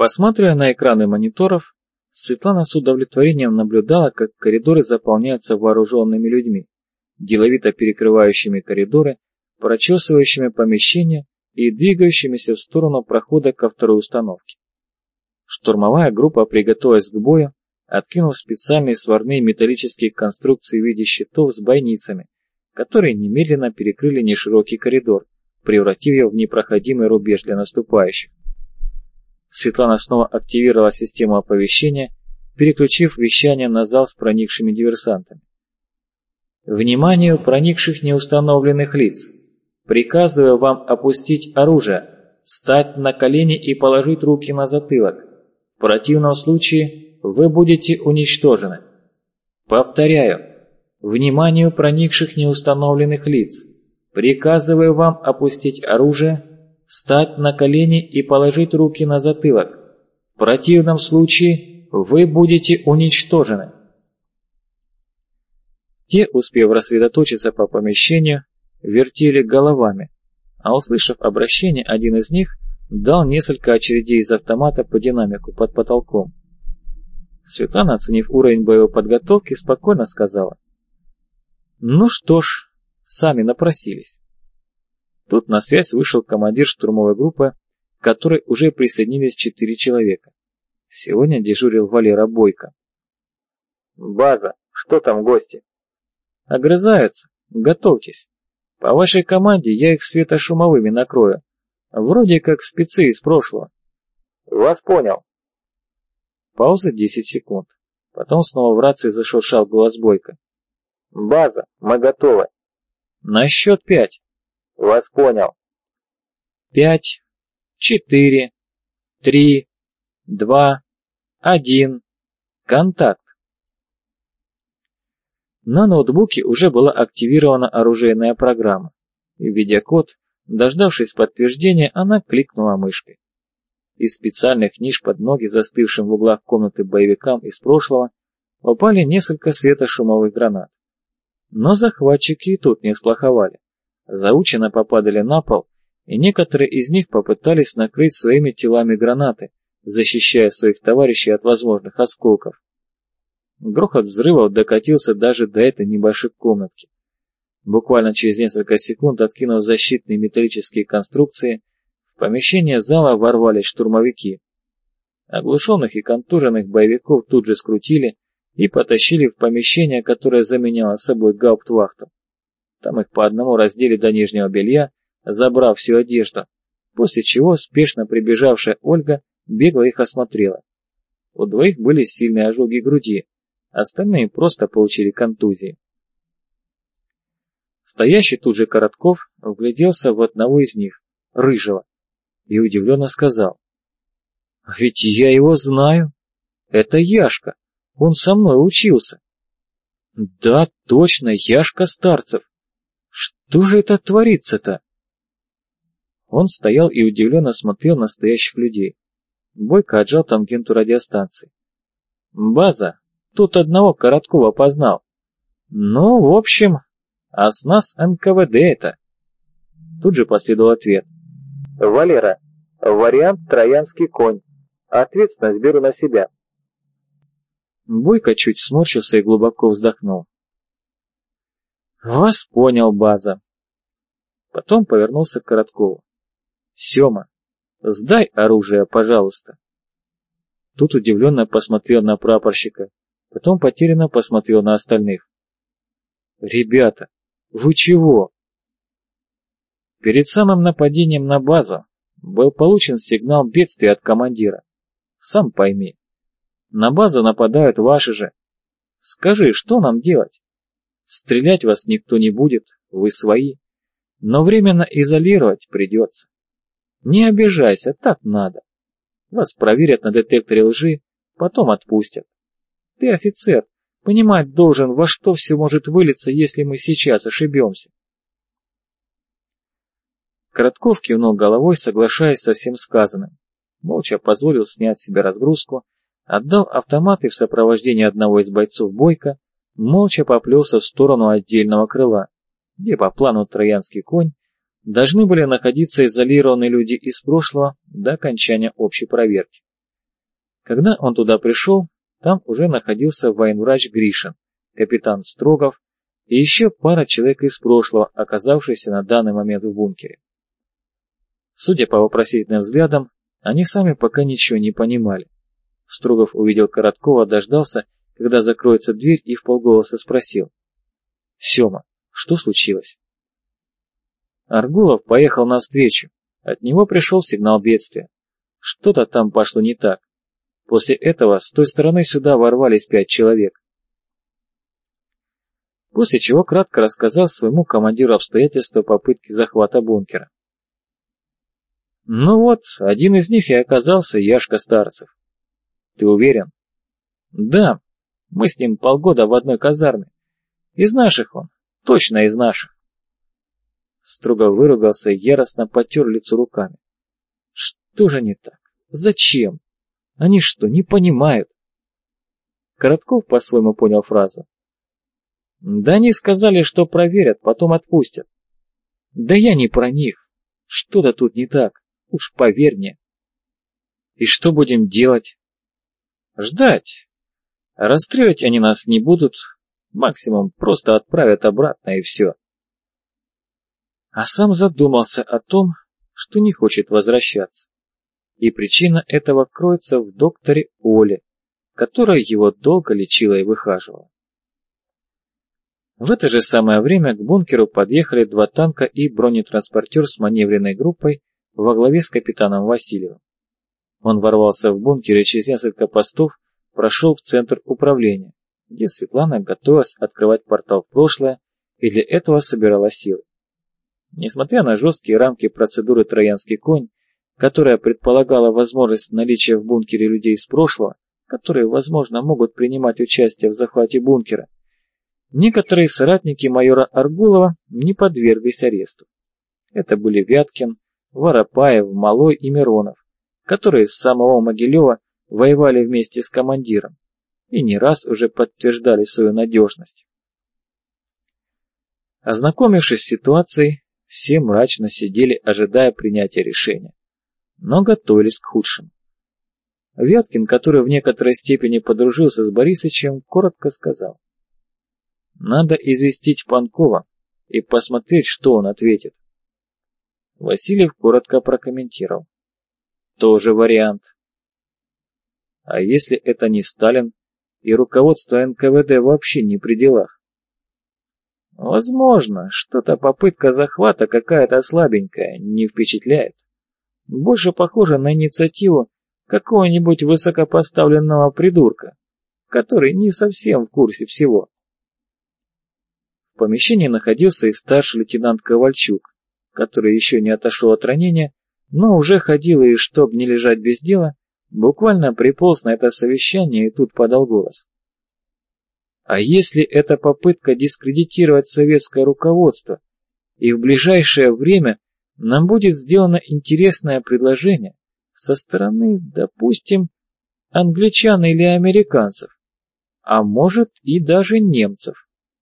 Посматривая на экраны мониторов, Светлана с удовлетворением наблюдала, как коридоры заполняются вооруженными людьми, деловито перекрывающими коридоры, прочесывающими помещения и двигающимися в сторону прохода ко второй установке. Штурмовая группа приготовилась к бою, откинув специальные сварные металлические конструкции в виде щитов с бойницами, которые немедленно перекрыли неширокий коридор, превратив его в непроходимый рубеж для наступающих. Светлана снова активировала систему оповещения, переключив вещание на зал с проникшими диверсантами. «Вниманию проникших неустановленных лиц! Приказываю вам опустить оружие, встать на колени и положить руки на затылок. В противном случае вы будете уничтожены. Повторяю, вниманию проникших неустановленных лиц! Приказываю вам опустить оружие, встать на колени и положить руки на затылок. В противном случае вы будете уничтожены». Те, успев рассредоточиться по помещению, вертели головами, а услышав обращение, один из них дал несколько очередей из автомата по динамику под потолком. Светлана, оценив уровень боевой подготовки, спокойно сказала: «Ну что ж, сами напросились». Тут на связь вышел командир штурмовой группы, к которой уже присоединились 4 человека. Сегодня дежурил Валера Бойко. «База, что там гости?» «Огрызаются. Готовьтесь. По вашей команде я их светошумовыми накрою. Вроде как спецы из прошлого». «Вас понял». Пауза 10 секунд. Потом снова в рации зашуршал голос Бойко. «База, мы готовы». «На счет 5». «Вас понял». 5, 4, 3, 2, 1. Контакт. На ноутбуке уже была активирована оружейная программа, и, введя код, дождавшись подтверждения, она кликнула мышкой. Из специальных ниш под ноги застывшим в углах комнаты боевикам из прошлого упали несколько светошумовых гранат. Но захватчики и тут не сплоховали. Заученно попадали на пол, и некоторые из них попытались накрыть своими телами гранаты, защищая своих товарищей от возможных осколков. Грохот взрывов докатился даже до этой небольшой комнатки. Буквально через несколько секунд, откинув защитные металлические конструкции, в помещение зала ворвались штурмовики. Оглушенных и контуженных боевиков тут же скрутили и потащили в помещение, которое заменяло собой гауптвахту. Там их по одному раздели до нижнего белья, забрав всю одежду, после чего спешно прибежавшая Ольга бегло их осмотрела. У двоих были сильные ожоги груди, остальные просто получили контузии. Стоящий тут же Коротков вгляделся в одного из них, рыжего, и удивленно сказал: «А ведь я его знаю. Это Яшка, он со мной учился». «Да, точно, Яшка Старцев. Что же это творится-то?» Он стоял и удивленно смотрел на стоящих людей. Бойко отжал тангенту радиостанции. «База, тут одного Короткова познал. Ну, в общем, а с нас НКВД это». Тут же последовал ответ. «Валера, вариант «Троянский конь». Ответственность беру на себя». Бойко чуть сморщился и глубоко вздохнул. «Вас понял, база». Потом повернулся к Короткову. «Сема, сдай оружие, пожалуйста». Тут удивленно посмотрел на прапорщика, потом потерянно посмотрел на остальных. «Ребята, вы чего?» Перед самым нападением на базу был получен сигнал бедствия от командира. Сам пойми, на базу нападают ваши же. Скажи, что нам делать? Стрелять вас никто не будет, вы свои, но временно изолировать придется. Не обижайся, так надо. Вас проверят на детекторе лжи, потом отпустят. Ты офицер, понимать должен, во что все может вылиться, если мы сейчас ошибемся. Коротков кивнул головой, соглашаясь со всем сказанным. Молча позволил снять с себя разгрузку, отдал автомат и в сопровождении одного из бойцов Бойко молча поплелся в сторону отдельного крыла, где по плану «Троянский конь» должны были находиться изолированные люди из прошлого до окончания общей проверки. Когда он туда пришел, там уже находился военврач Гришин, капитан Строгов и еще пара человек из прошлого, оказавшиеся на данный момент в бункере. Судя по вопросительным взглядам, они сами пока ничего не понимали. Строгов увидел Короткова, дождался, когда закроется дверь, и вполголоса спросил: «Сема, что случилось?» Аргулов поехал навстречу. От него пришел сигнал бедствия. Что-то там пошло не так. После этого с той стороны сюда ворвались 5 человек. После чего кратко рассказал своему командиру обстоятельства попытки захвата бункера. Ну вот, один из них и оказался Яшка Старцев. Ты уверен? Да, мы с ним полгода в одной казарме. Из наших он, точно из наших. Строго выругался и яростно потер лицо руками. Что же не так? Зачем? Они что, не понимают? Коротков по-своему понял фразу. Да они сказали, что проверят, потом отпустят. Да я не про них. Что-то тут не так. Уж поверь мне. И что будем делать? Ждать. Расстреливать они нас не будут. Максимум просто отправят обратно и все. А сам задумался о том, что не хочет возвращаться. И причина этого кроется в докторе Оле, которая его долго лечила и выхаживала. В это же самое время к бункеру подъехали 2 танка и бронетранспортер с маневренной группой во главе с капитаном Васильевым. Он ворвался в бункер и через несколько постов прошел в центр управления, где Светлана готовилась открывать портал в прошлое и для этого собирала силы. Несмотря на жесткие рамки процедуры «Троянский конь», которая предполагала возможность наличия в бункере людей из прошлого, которые, возможно, могут принимать участие в захвате бункера, некоторые соратники майора Аргулова не подверглись аресту. Это были Вяткин, Воропаев, Малой и Миронов, которые с самого Могилева воевали вместе с командиром и не раз уже подтверждали свою надежность. Ознакомившись с ситуацией, все мрачно сидели, ожидая принятия решения, но готовились к худшему. Вяткин, который в некоторой степени подружился с Борисычем, коротко сказал: «Надо известить Панкова и посмотреть, что он ответит». Васильев коротко прокомментировал: «Тоже вариант». А если это не Сталин и руководство НКВД вообще не при делах? Возможно, что-то попытка захвата какая-то слабенькая, не впечатляет. Больше похоже на инициативу какого-нибудь высокопоставленного придурка, который не совсем в курсе всего. В помещении находился и старший лейтенант Ковальчук, который еще не отошел от ранения, но уже ходил и, чтоб не лежать без дела, буквально приполз на это совещание и тут подал голос. А если это попытка дискредитировать советское руководство, и в ближайшее время нам будет сделано интересное предложение со стороны, допустим, англичан или американцев, а может и даже немцев?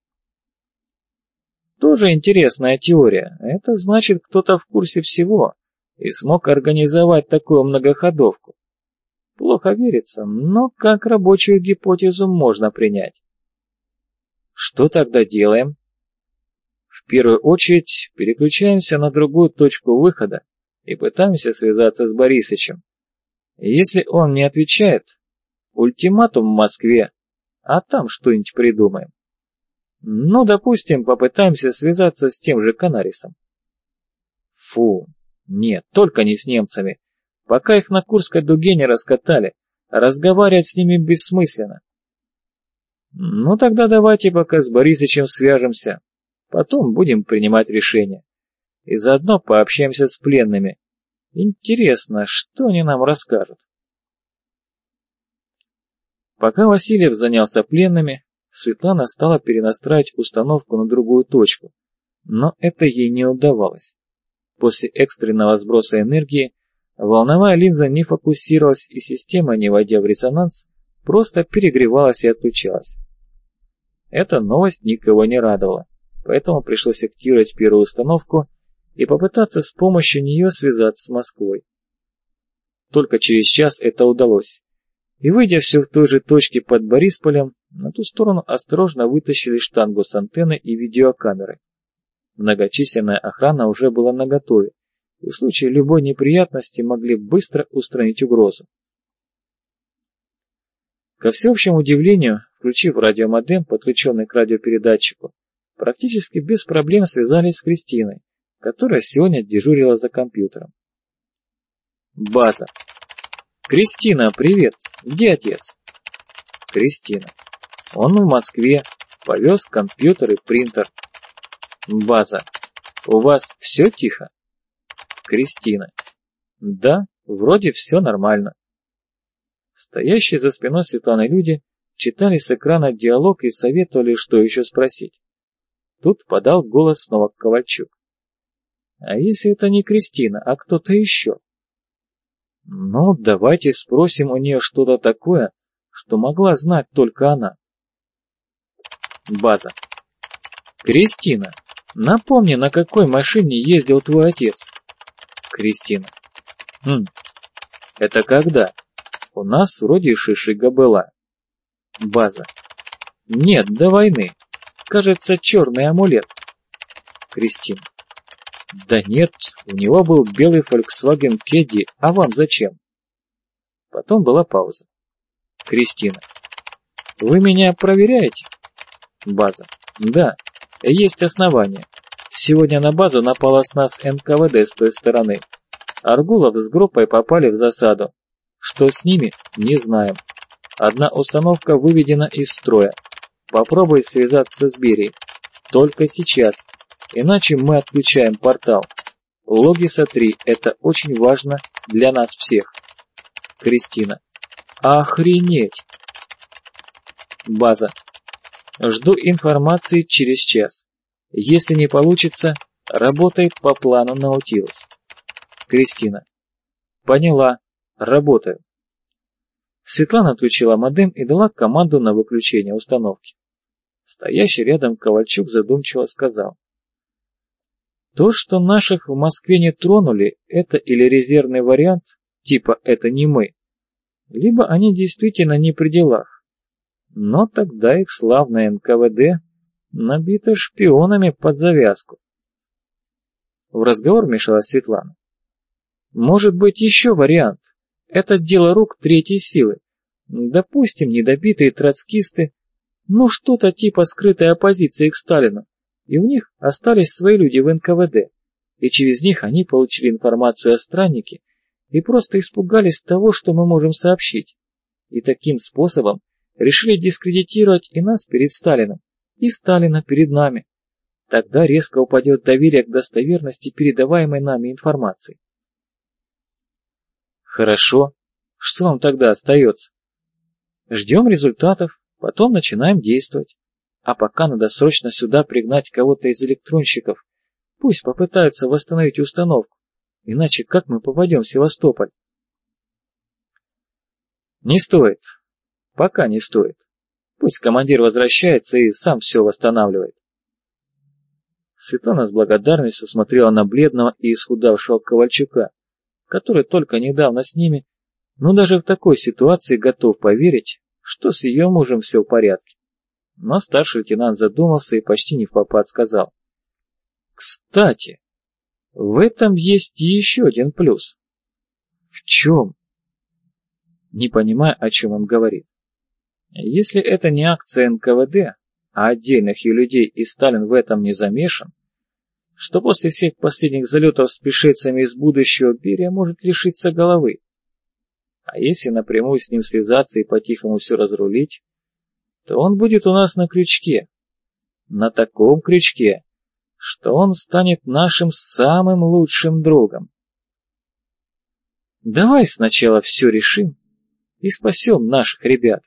Тоже интересная теория. Это значит, кто-то в курсе всего и смог организовать такую многоходовку. Плохо верится, но как рабочую гипотезу можно принять. Что тогда делаем? В первую очередь переключаемся на другую точку выхода и пытаемся связаться с Борисычем. Если он не отвечает, ультиматум в Москве, а там что-нибудь придумаем. Ну, допустим, попытаемся связаться с тем же Канарисом. Фу, нет, только не с немцами. Пока их на Курской дуге не раскатали, разговаривать с ними бессмысленно. Ну, тогда давайте пока с Борисычем свяжемся, потом будем принимать решение. И заодно пообщаемся с пленными. Интересно, что они нам расскажут. Пока Васильев занялся пленными, Светлана стала перенастраивать установку на другую точку, но это ей не удавалось. После экстренного сброса энергии волновая линза не фокусировалась, и система, не войдя в резонанс, просто перегревалась и отключалась. Эта новость никого не радовала, поэтому пришлось активировать первую установку и попытаться с помощью нее связаться с Москвой. Только через час это удалось, и, выйдя все в той же точке под Борисполем, на ту сторону осторожно вытащили штангу с антенной и видеокамерой. Многочисленная охрана уже была наготове, и в случае любой неприятности могли быстро устранить угрозу. Ко всеобщему удивлению, включив радиомодем, подключенный к радиопередатчику, практически без проблем связались с Кристиной, которая сегодня дежурила за компьютером. База. Кристина, привет. Где отец? Кристина. Он в Москве. Повез компьютер и принтер. База. У вас все тихо? Кристина. Да, вроде все нормально. Стоящие за спиной Светланы люди читали с экрана диалог и советовали, что еще спросить. Тут подал голос снова Ковальчук. А если это не Кристина, а кто-то еще? Ну, давайте спросим у нее что-то такое, что могла знать только она. База. Кристина, напомни, на какой машине ездил твой отец? Кристина. Это когда? У нас вроде шишига была. База. Нет, до войны. Кажется, черный амулет. Кристина. Да нет, у него был белый Volkswagen Caddy, а вам зачем? Потом была пауза. Кристина. Вы меня проверяете? База. Да, есть основания. Сегодня на базу напала с нас НКВД с той стороны. Аргулов с группой попали в засаду. Что с ними, не знаем. Одна установка выведена из строя. Попробуй связаться с Берией. Только сейчас. Иначе мы отключаем портал. Логи сотри, это очень важно для нас всех. Кристина. Охренеть! База. Жду информации через час. Если не получится, работает по плану Наутилус. Кристина. Поняла. Работаю. Светлана отключила модем и дала команду на выключение установки. Стоящий рядом Ковальчук задумчиво сказал. То, что наших в Москве не тронули, это или резервный вариант, типа «это не мы», либо они действительно не при делах. Но тогда их славное НКВД набито шпионами под завязку. В разговор вмешалась Светлана. Может быть еще вариант. Это дело рук третьей силы. Допустим, недобитые троцкисты, ну что-то типа скрытой оппозиции к Сталину, и у них остались свои люди в НКВД, и через них они получили информацию о страннике и просто испугались того, что мы можем сообщить, и таким способом решили дискредитировать и нас перед Сталином, и Сталина перед нами. Тогда резко упадет доверие к достоверности передаваемой нами информации. Хорошо. Что нам тогда остается? Ждем результатов, потом начинаем действовать. А пока надо срочно сюда пригнать кого-то из электронщиков. Пусть попытаются восстановить установку. Иначе как мы попадем в Севастополь? Не стоит. Пока не стоит. Пусть командир возвращается и сам все восстанавливает. Светлана с благодарностью смотрела на бледного и исхудавшего Ковальчука, который только недавно с ними, но даже в такой ситуации готов поверить, что с ее мужем все в порядке. Но старший лейтенант задумался и почти не впопад сказал. Кстати, в этом есть еще один плюс. В чем? Не понимая, о чем он говорит. Если это не акция НКВД, а отдельных ее людей, и Сталин в этом не замешан, что после всех последних залетов с пришельцами из будущего Берия может лишиться головы. А если напрямую с ним связаться и по-тихому все разрулить, то он будет у нас на крючке. На таком крючке, что он станет нашим самым лучшим другом. Давай сначала все решим и спасем наших ребят.